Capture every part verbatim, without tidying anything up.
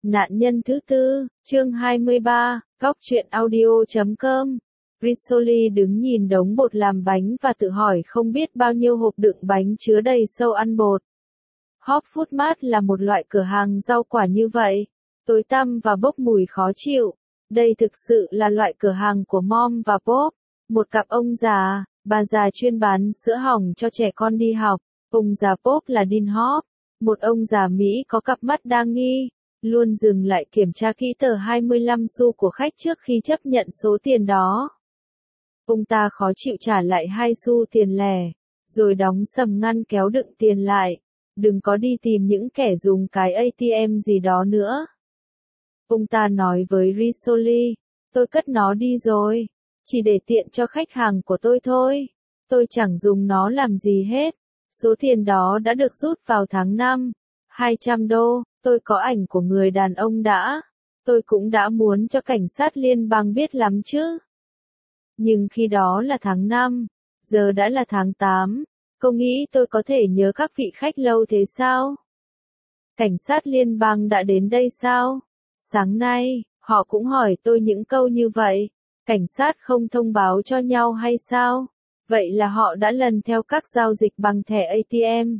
Nạn nhân thứ tư, chương hai mươi ba, góc truyện audio chấm com. Rizzoli đứng nhìn đống bột làm bánh và tự hỏi không biết bao nhiêu hộp đựng bánh chứa đầy sâu ăn bột. Hop Food Mart là một loại cửa hàng rau quả như vậy, tối tăm và bốc mùi khó chịu. Đây thực sự là loại cửa hàng của Mom và Pop, một cặp ông già, bà già chuyên bán sữa hỏng cho trẻ con đi học. Ông già Pop là Dean Hop, một ông già Mỹ có cặp mắt đa nghi, luôn dừng lại kiểm tra kỹ tờ hai mươi lăm xu của khách trước khi chấp nhận số tiền đó. Ông ta khó chịu trả lại hai xu tiền lẻ, rồi đóng sầm ngăn kéo đựng tiền lại. Đừng có đi tìm những kẻ dùng cái a tê em gì đó nữa. Ông ta nói với Rizzoli, tôi cất nó đi rồi, chỉ để tiện cho khách hàng của tôi thôi. Tôi chẳng dùng nó làm gì hết. Số tiền đó đã được rút vào tháng năm, hai trăm đô, tôi có ảnh của người đàn ông đã. Tôi cũng đã muốn cho cảnh sát liên bang biết lắm chứ. Nhưng khi đó là tháng năm, giờ đã là tháng tám, cô nghĩ tôi có thể nhớ các vị khách lâu thế sao? Cảnh sát liên bang đã đến đây sao? Sáng nay, họ cũng hỏi tôi những câu như vậy. Cảnh sát không thông báo cho nhau hay sao? Vậy là họ đã lần theo các giao dịch bằng thẻ a tê em.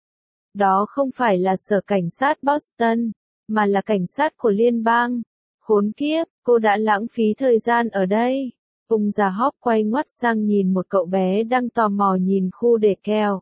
Đó không phải là sở cảnh sát Boston, mà là cảnh sát của liên bang. Khốn kiếp, cô đã lãng phí thời gian ở đây. Ông già Hop quay ngoắt sang nhìn một cậu bé đang tò mò nhìn khu để kẹo.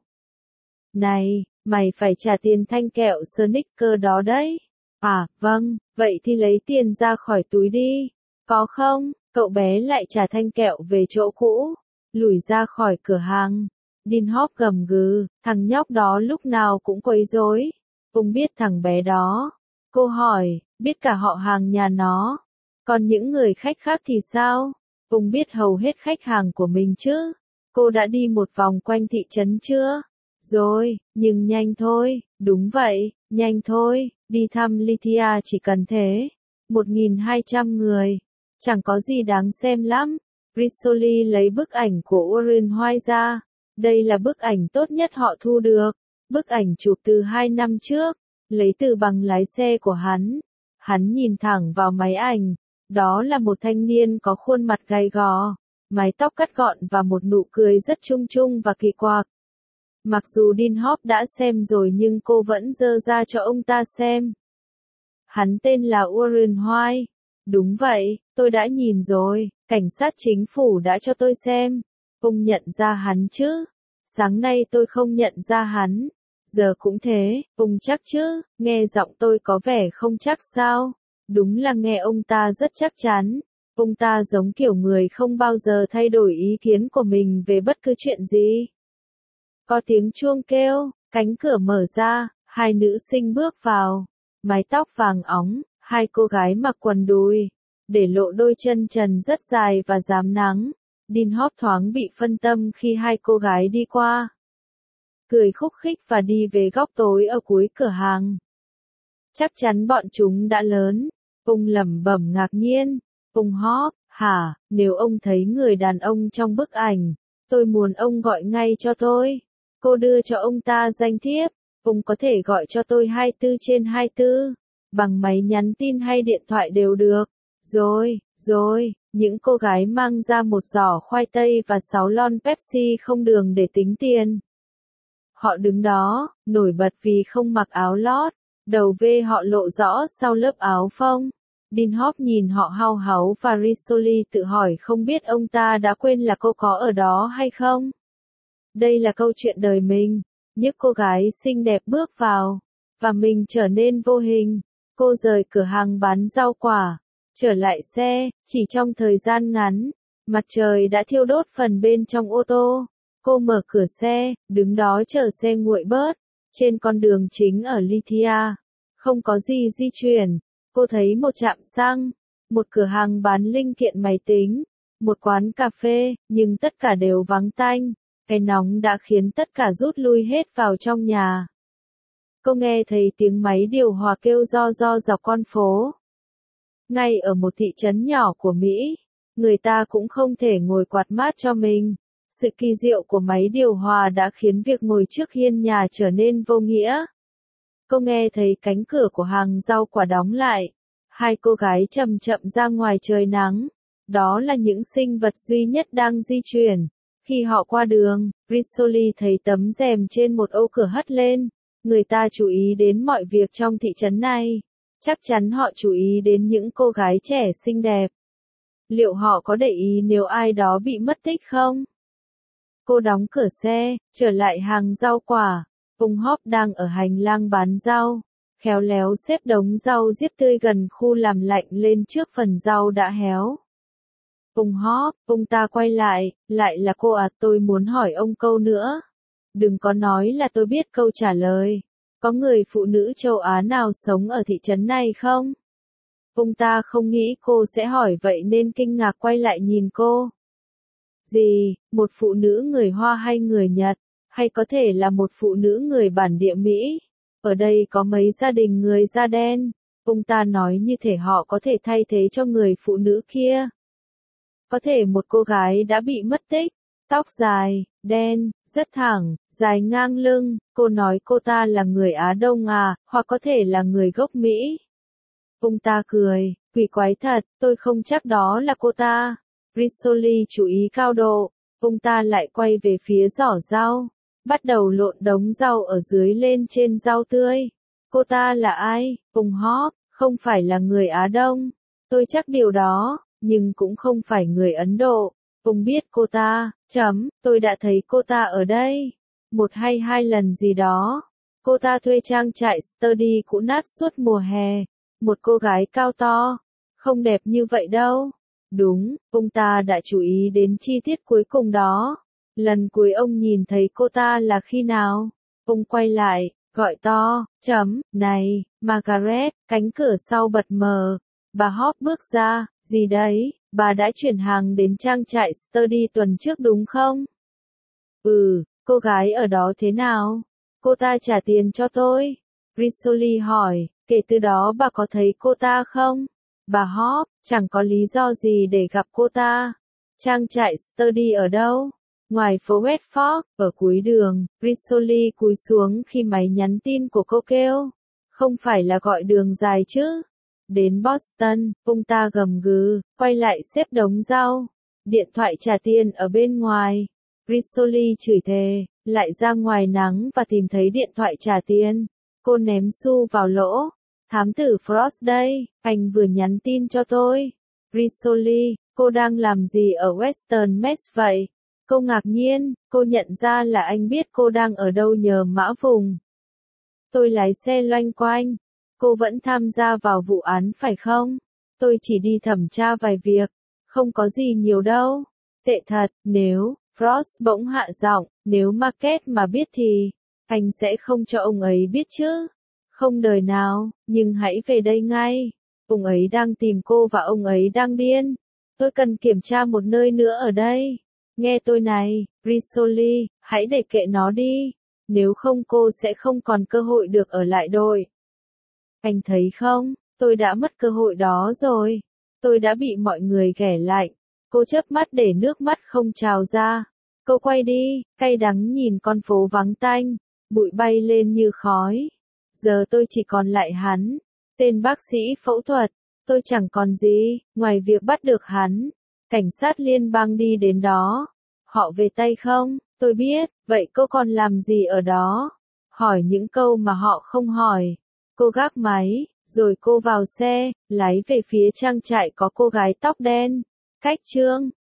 Này, mày phải trả tiền thanh kẹo Snickers đó đấy. À, vâng, vậy thì lấy tiền ra khỏi túi đi. Có không? Cậu bé lại trả thanh kẹo về chỗ cũ, lủi ra khỏi cửa hàng. Dean Hop gầm gừ, thằng nhóc đó lúc nào cũng quấy rối. Ông biết thằng bé đó. Cô hỏi, biết cả họ hàng nhà nó. Còn những người khách khác thì sao? Ông biết hầu hết khách hàng của mình chứ. Cô đã đi một vòng quanh thị trấn chưa? Rồi, nhưng nhanh thôi. Đúng vậy, nhanh thôi. Đi thăm Lithia chỉ cần thế. một nghìn hai trăm người. Chẳng có gì đáng xem lắm. Rizzoli lấy bức ảnh của Warren White ra. Đây là bức ảnh tốt nhất họ thu được. Bức ảnh chụp từ hai năm trước. Lấy từ bằng lái xe của hắn. Hắn nhìn thẳng vào máy ảnh. Đó là một thanh niên có khuôn mặt gầy gò, mái tóc cắt gọn và một nụ cười rất chung chung và kỳ quặc. Mặc dù Dean Hop đã xem rồi nhưng cô vẫn giơ ra cho ông ta xem. Hắn tên là Warren White. Đúng vậy, tôi đã nhìn rồi, cảnh sát chính phủ đã cho tôi xem. Ông nhận ra hắn chứ? Sáng nay tôi không nhận ra hắn. Giờ cũng thế, ông chắc chứ? Nghe giọng tôi có vẻ không chắc sao? Đúng là nghe ông ta rất chắc chắn. Ông ta giống kiểu người không bao giờ thay đổi ý kiến của mình về bất cứ chuyện gì. Có tiếng chuông kêu, cánh cửa mở ra, hai nữ sinh bước vào. Mái tóc vàng óng, hai cô gái mặc quần đùi, để lộ đôi chân trần rất dài và rám nắng. Dean Hop thoáng bị phân tâm khi hai cô gái đi qua. Cười khúc khích và đi về góc tối ở cuối cửa hàng. Chắc chắn bọn chúng đã lớn. Ông lẩm bẩm ngạc nhiên. Ông Hop, hả, nếu ông thấy người đàn ông trong bức ảnh, tôi muốn ông gọi ngay cho tôi. Cô đưa cho ông ta danh thiếp. Ông có thể gọi cho tôi hai mươi bốn trên hai mươi bốn. Bằng máy nhắn tin hay điện thoại đều được. Rồi, rồi, những cô gái mang ra một giỏ khoai tây và sáu lon Pepsi không đường để tính tiền. Họ đứng đó, nổi bật vì không mặc áo lót. Đầu vê họ lộ rõ sau lớp áo phông. Dean Hop nhìn họ hao háu và Rizzoli tự hỏi không biết ông ta đã quên là cô có ở đó hay không. Đây là câu chuyện đời mình. Những cô gái xinh đẹp bước vào, và mình trở nên vô hình. Cô rời cửa hàng bán rau quả, trở lại xe, chỉ trong thời gian ngắn. Mặt trời đã thiêu đốt phần bên trong ô tô. Cô mở cửa xe, đứng đó chờ xe nguội bớt. Trên con đường chính ở Lithia, không có gì di chuyển. Cô thấy một trạm xăng, một cửa hàng bán linh kiện máy tính, một quán cà phê, nhưng tất cả đều vắng tanh. Cái nóng đã khiến tất cả rút lui hết vào trong nhà. Cô nghe thấy tiếng máy điều hòa kêu ro ro dọc con phố. Ngay ở một thị trấn nhỏ của Mỹ, người ta cũng không thể ngồi quạt mát cho mình. Sự kỳ diệu của máy điều hòa đã khiến việc ngồi trước hiên nhà trở nên vô nghĩa. Cô nghe thấy cánh cửa của hàng rau quả đóng lại. Hai cô gái chậm chậm ra ngoài trời nắng. Đó là những sinh vật duy nhất đang di chuyển. Khi họ qua đường, Rizzoli thấy tấm rèm trên một ô cửa hất lên. Người ta chú ý đến mọi việc trong thị trấn này. Chắc chắn họ chú ý đến những cô gái trẻ xinh đẹp. Liệu họ có để ý nếu ai đó bị mất tích không? Cô đóng cửa xe, trở lại hàng rau quả. Ông Hop đang ở hành lang bán rau. Khéo léo xếp đống rau diếp tươi gần khu làm lạnh lên trước phần rau đã héo. Ông Hop, ông ta quay lại, lại là cô à, tôi muốn hỏi ông câu nữa. Đừng có nói là tôi biết câu trả lời. Có người phụ nữ châu Á nào sống ở thị trấn này không? Ông ta không nghĩ cô sẽ hỏi vậy nên kinh ngạc quay lại nhìn cô. Gì, một phụ nữ người Hoa hay người Nhật? Hay có thể là một phụ nữ người bản địa Mỹ? Ở đây có mấy gia đình người da đen. Ông ta nói như thể họ có thể thay thế cho người phụ nữ kia. Có thể một cô gái đã bị mất tích. Tóc dài, đen, rất thẳng, dài ngang lưng. Cô nói cô ta là người Á Đông à, hoặc có thể là người gốc Mỹ. Ông ta cười, quỷ quái thật, tôi không chắc đó là cô ta. Rizzoli chú ý cao độ. Ông ta lại quay về phía giỏ rau. Bắt đầu lộn đống rau ở dưới lên trên rau tươi. Cô ta là ai? Ông Hop, không phải là người Á Đông. Tôi chắc điều đó, nhưng cũng không phải người Ấn Độ. Ông biết cô ta, chấm, tôi đã thấy cô ta ở đây. Một hay hai lần gì đó. Cô ta thuê trang trại study cũ nát suốt mùa hè. Một cô gái cao to. Không đẹp như vậy đâu. Đúng, ông ta đã chú ý đến chi tiết cuối cùng đó. Lần cuối ông nhìn thấy cô ta là khi nào? Ông quay lại, gọi to, chấm, này, Margaret, cánh cửa sau bật mở. Bà Hop bước ra, gì đấy, bà đã chuyển hàng đến trang trại study tuần trước đúng không? Ừ, cô gái ở đó thế nào? Cô ta trả tiền cho tôi. Rizzoli hỏi, kể từ đó bà có thấy cô ta không? Bà Hop, chẳng có lý do gì để gặp cô ta. Trang trại study ở đâu? Ngoài phố Bedford, ở cuối đường, Rizzoli cúi xuống khi máy nhắn tin của cô kêu. Không phải là gọi đường dài chứ? Đến Boston, ông ta gầm gừ, quay lại xếp đống rau. Điện thoại trả tiền ở bên ngoài. Rizzoli chửi thề, lại ra ngoài nắng và tìm thấy điện thoại trả tiền. Cô ném xu vào lỗ. Thám tử Frost đây, anh vừa nhắn tin cho tôi. Rizzoli, cô đang làm gì ở Western Mass vậy? Cô ngạc nhiên, cô nhận ra là anh biết cô đang ở đâu nhờ mã vùng. Tôi lái xe loanh quanh. Cô vẫn tham gia vào vụ án phải không? Tôi chỉ đi thẩm tra vài việc. Không có gì nhiều đâu. Tệ thật, nếu, Frost bỗng hạ giọng, nếu Market mà biết thì, anh sẽ không cho ông ấy biết chứ. Không đời nào, nhưng hãy về đây ngay. Ông ấy đang tìm cô và ông ấy đang điên. Tôi cần kiểm tra một nơi nữa ở đây. Nghe tôi này, Rizzoli, hãy để kệ nó đi. Nếu không cô sẽ không còn cơ hội được ở lại đội. Anh thấy không, tôi đã mất cơ hội đó rồi. Tôi đã bị mọi người ghẻ lạnh. Cô chớp mắt để nước mắt không trào ra. Cô quay đi, cay đắng nhìn con phố vắng tanh. Bụi bay lên như khói. Giờ tôi chỉ còn lại hắn. Tên bác sĩ phẫu thuật. Tôi chẳng còn gì, ngoài việc bắt được hắn. Cảnh sát liên bang đi đến đó. Họ về tay không? Tôi biết, vậy cô còn làm gì ở đó? Hỏi những câu mà họ không hỏi. Cô gác máy, rồi cô vào xe, lái về phía trang trại có cô gái tóc đen. Cách chương